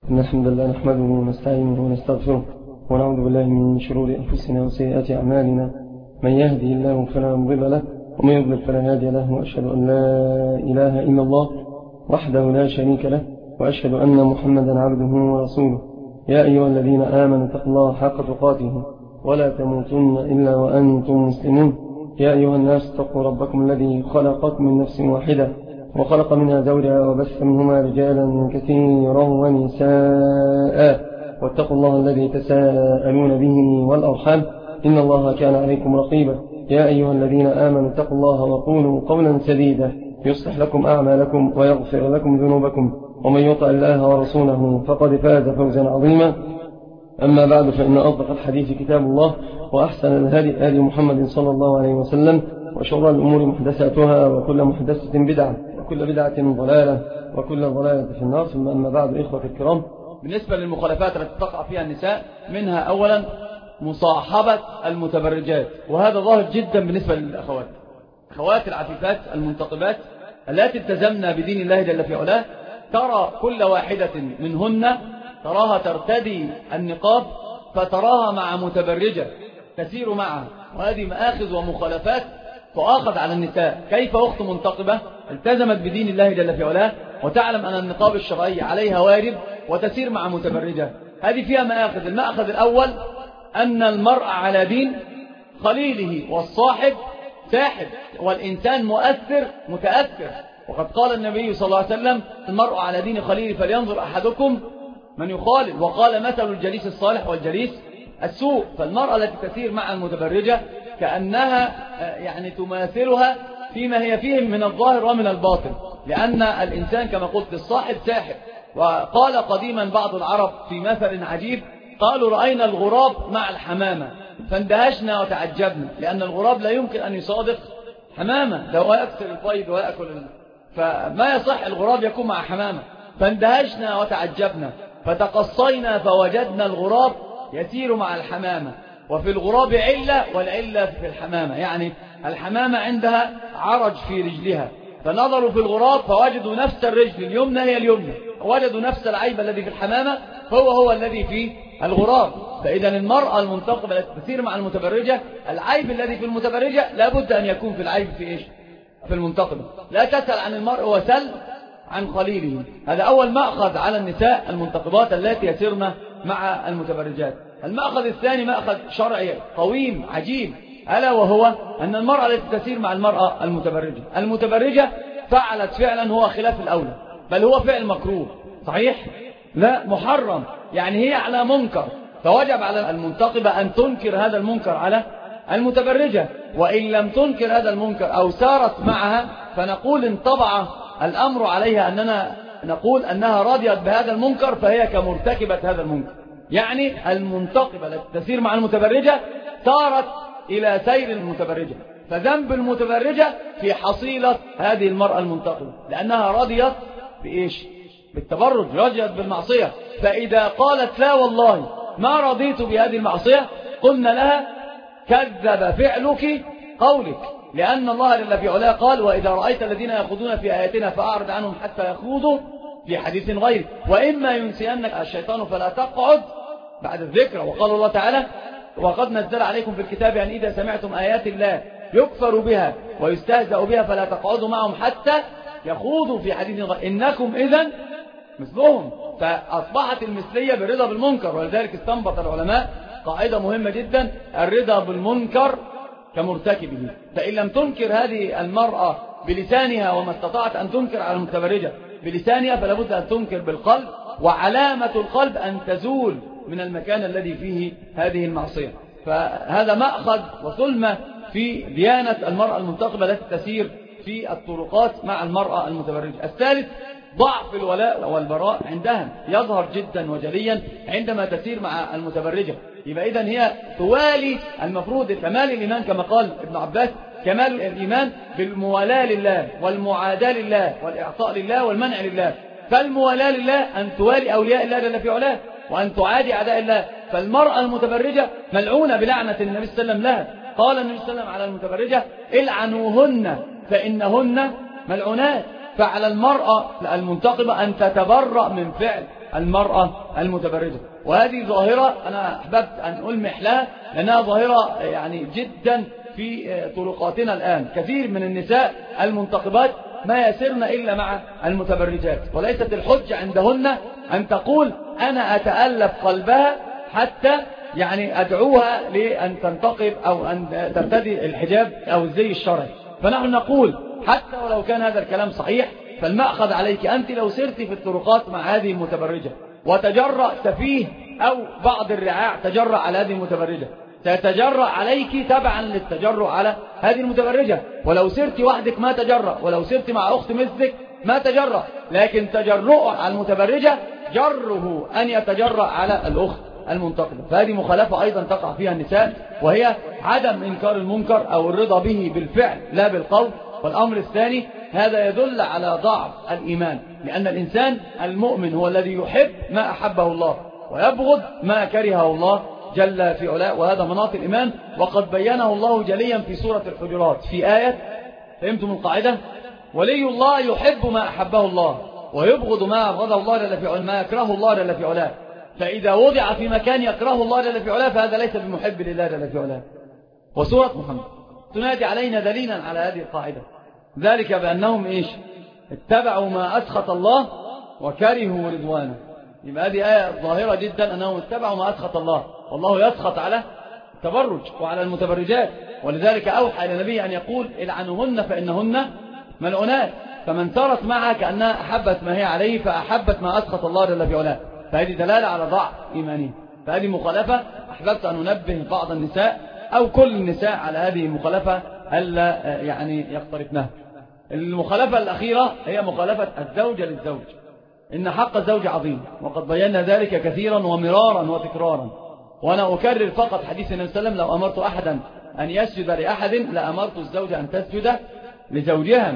إن الحمد لله نحمده ونستعينه ونستغفره ونعوذ بالله من شرور أنفسنا وسيئات أعمالنا. من يهدي الله فلا مضل له ومن يضلل فلا هادي له، وأشهد أن لا إله إلا الله وحده لا شريك له، وأشهد أن محمدا عبده ورسوله. يا أيها الذين آمنوا اتقوا الله حق تقاته ولا تموتن إلا وأنتم مسلمون. يا أيها الناس اتقوا ربكم الذي خلقكم من نفس واحدة وخلق منها زوجها وبث منهما رجالا كثيرا ونساء، واتقوا الله الذي تساءلون به والأرحام إن الله كان عليكم رقيبا. يا أيها الذين آمنوا اتقوا الله وقولوا قولا سديدا يصلح لكم أعمالكم ويغفر لكم ذنوبكم، ومن يطع الله ورسوله فقد فاز فوزا عظيما. أما بعد، فإن أصدق الحديث كتاب الله، وأحسن الهدي هدي محمد صلى الله عليه وسلم، وشر الأمور محدثاتها، وكل محدثة بدعة، وكل بدعة ضلالة، وكل ضلالة في النار. ثم أما بعد، إخوة الكرام، بالنسبة للمخالفات التي تقع فيها النساء، منها أولا مصاحبة المتبرجات، وهذا ظاهر جدا بالنسبة للأخوات، أخوات العفيفات المنتقبات التي التزمنا بدين الله جل في علاه. ترى كل واحدة منهن تراها ترتدي النقاب فتراها مع متبرجة تسير معها، وهذه مآخذ ومخالفات تؤاخذ على النساء. كيف أخت منتقبة التزمت بدين الله جل في علاه وتعلم أن النقاب الشرعي عليها واجب وتسير مع متبرجة؟ هذه فيها مآخذ. المأخذ الأول أن المرء على دين خليله، والصاحب ساحب، والإنسان مؤثر متأثر. وقد قال النبي صلى الله عليه وسلم: المرء على دين خليله فلينظر أحدكم من يخالل. وقال: مثل الجليس الصالح والجليس السوء. فالمرأة التي تسير مع المتبرجة كأنها تماثلها فيما هي فيه من الظاهر ومن الباطن، لأن الإنسان كما قلت الصاحب ساحب. وقال قديما بعض العرب في مثل عجيب، قالوا: رأينا الغراب مع الحمامة فاندهشنا وتعجبنا، لأن الغراب لا يمكن أن يصادق حمامة، ده هو يكسر البيض ويأكل فما يصح الغراب يكون مع حمامة. فاندهشنا وتعجبنا فتقصينا فوجدنا الغراب يسير مع الحمامة، وفي الغراب علة والعلة في الحمامة، يعني الحمامة عندها عرج في رجلها، فنظروا في الغراب فوجدوا نفس الرجل اليمنى هي اليمنى، ووجدوا نفس العيب الذي في الحمامة هو الذي في الغراب. فإذا المرأة المنتقبة التي تسير مع المتبرجة، العيب الذي في المتبرجة لابد أن يكون في العيب في إيش؟ في المنتقبة. لا تسأل عن المرء وسل عن خليله. هذا أول مأخذ على النساء المنتقبات التي يسيرن مع المتبرجات. المأخذ الثاني مأخذ شرعي قويم عجيب، ألا وهو أن المرأة التي تسير مع المرأة المتبرجة فعلت فعلا هو خلاف الأولى، بل هو فعل مكروه. صحيح؟ لا، محرم، يعني هي على منكر، فوجب على المنتقبة أن تنكر هذا المنكر على المتبرجة. وإن لم تنكر هذا المنكر أو سارت معها فنقول انطبع الأمر عليها أننا نقول أنها رضيت بهذا المنكر، فهي كمرتكبة هذا المنكر. يعني المنتقبة التي تسير مع المتبرجة سارت إلى سير المتبرجة، فذنب المتبرجة في حصيلة هذه المرأة المنتقبة، لأنها رضيت بإيش؟ بالتبرج، رضيت بالمعصية. فإذا قالت: لا والله ما رضيت بهذه المعصية، قلنا لها: كذب فعلك قولك، لأن الله جل في علاه قال: وإذا رأيت الذين يخوضون في آياتنا فأعرض عنهم حتى يخوضوا في حديث غيره، وإما ينسينك الشيطان فلا تقعد بعد الذكر. وقال الله تعالى: وقد نزل عليكم في الكتاب أن إذا سمعتم آيات الله يكفر بها ويستهزأ بها فلا تقعدوا معهم حتى يخوضوا في حديث غيره إنكم إذن مثلهم. فأصبحت المثلية بالرضا بالمنكر. ولذلك استنبط العلماء قاعدة مهمة جدا: الرضا بالمنكر كمرتكبه. فإن لم تنكر هذه المرأة بلسانها، وما استطاعت أن تنكر على المتبرجة بلسانها، فلا بد أن تنكر بالقلب، وعلامة القلب أن تزول من المكان الذي فيه هذه المعصية. فهذا مأخذ وثلمة في ديانة المرأة المنتقبة التي تسير في الطرقات مع المرأة المتبرجة. الثالث ضعف الولاء والبراء عندها، يظهر جدا وجليا عندما تسير مع المتبرجة. يبقى إذن هي توالي المفروض كمال الإيمان، كما قال ابن عباس: كمال الإيمان بالموالاة لله والمعاداة لله والإعطاء لله والمنع لله. فالموالاة لله أن توالي أولياء الله جل في علاه، وأن تعادي أعداء الله. فالمرأة المتبرجة ملعونة بلعنة النبي صلى الله عليه وسلم لها. قال النبي صلى الله عليه وسلم على المتبرجة: العنوهن فإنهن ملعونات. فعلى المرأة المنتقبة أن تتبرأ من فعل المرأة المتبرجة. وهذه ظاهرة أنا أحببت أن ألمح لها لأنها ظاهرة يعني جدا في طرقاتنا الآن. كثير من النساء المنتقبات ما يسرن إلا مع المتبرجات، وليست الحجة عندهن أن تقول أنا أتألف قلبها حتى يعني أدعوها لأن تنتقب أو أن ترتدي الحجاب أو الزي الشرعي. فنحن نقول حتى ولو كان هذا الكلام صحيح، فالمأخذ عليك أنت لو سرتي في الطرقات مع هذه المتبرجة وتجرأ سفيه أو بعض الرعاع تجرأ على هذه المتبرجة، سيتجرأ عليك تبعا للتجرؤ على هذه المتبرجة. ولو سرت وحدك ما تجرأ، ولو سرت مع أخت مثلك ما تجرأ، لكن تجرؤ على المتبرجة جره أن يتجرأ على الأخت المنتقبة. فهذه مخالفة أيضا تقع فيها النساء، وهي عدم إنكار المنكر أو الرضا به بالفعل لا بالقول. والأمر الثاني هذا يدل على ضعف الإيمان، لأن الإنسان المؤمن هو الذي يحب ما أحبه الله ويبغض ما كرهه الله جل في علاه، وهذا مناط الإيمان، وقد بينه الله جليا في سورة الحجرات في آية، فهمتم القاعدة؟ ولي الله يحب ما أحبه الله ويبغض ما أبغضه الله جل في علاه، ما يكرهه الله جل في علاه. فإذا وضع في مكان يكرهه الله جل في علاه فهذا ليس بمحب لله جل في علاه. وسورة محمد تنادي علينا دليلا على هذه القاعدة، ذلك بأنهم اتبعوا ما أسخط الله وكرهوا رضوانه. يبقى هذه آية ظاهرة جدا أنهم اتبعوا ما أسخط الله، والله يسخط على التبرج وعلى المتبرجات، ولذلك أوحى إلى النبي أن يقول العنوهن فإنهن ملعونات. فمن سارت معها كأنها أحبت ما هي عليه فأحبت ما أسخط الله جل في علاه، فهذه دلالة على ضعف إيمانه. فهذه مخالفة أحببت أن أنبه بعض النساء أو كل النساء على هذه المخالفة ألا يعني يقترفنها. المخالفة الأخيرة هي مخالفة الزوجة للزوج. إن حق الزوج عظيم، وقد بينا ذلك كثيرا ومرارا وتكرارا. وأنا أكرر فقط حديث النبي صلى الله عليه وسلم: لو أمرت أحدا أن يسجد لأحد لأمرت الزوجة أن تسجد لزوجها.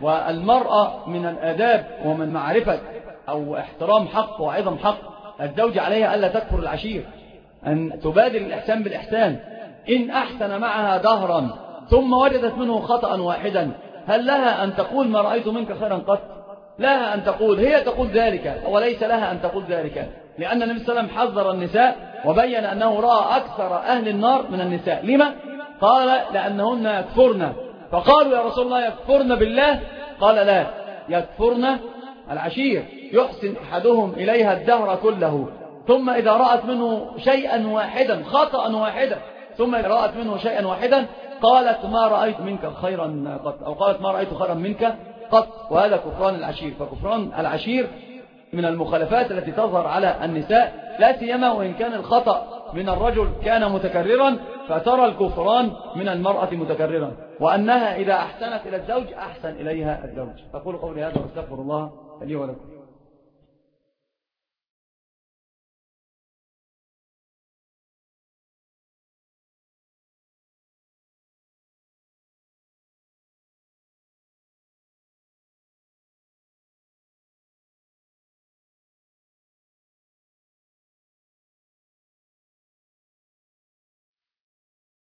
والمرأة من الآداب ومن معرفة أو احترام حق وعظم حق الزوج عليها ألا تكفر العشير، أن تبادل الإحسان بالإحسان. إن أحسن معها دهرا ثم وجدت منه خطأ واحدا هل لها أن تقول ما رأيت منك خيرا قط؟ لها أن تقول، هي تقول ذلك، وليس لها أن تقول ذلك، لأن النبي صلى الله عليه وسلم حذر النساء وبين أنه رأى أكثر أهل النار من النساء. لما؟ قال لأنهن يكفرن. فقالوا يا رسول الله يكفرن بالله؟ قال لا، يكفرن العشير، يحسن أحدهم إليها الدهر كله، ثم إذا رأت منه شيئا واحدا خطأ واحدا، ثم إذا رأت منه شيئا واحدا قالت ما رأيت منك خيرا قط، أو قالت ما رأيت خيرا منك قط. وهذا كفران العشير. فكفران العشير من المخالفات التي تظهر على النساء، لا سيما وإن كان الخطأ من الرجل كان متكررا، فترى الكفران من المرأة متكررا، وأنها إذا أحسنت إلى الزوج أحسن إليها الزوج. فقولوا قولي هذا واستغفر الله لي ولكم.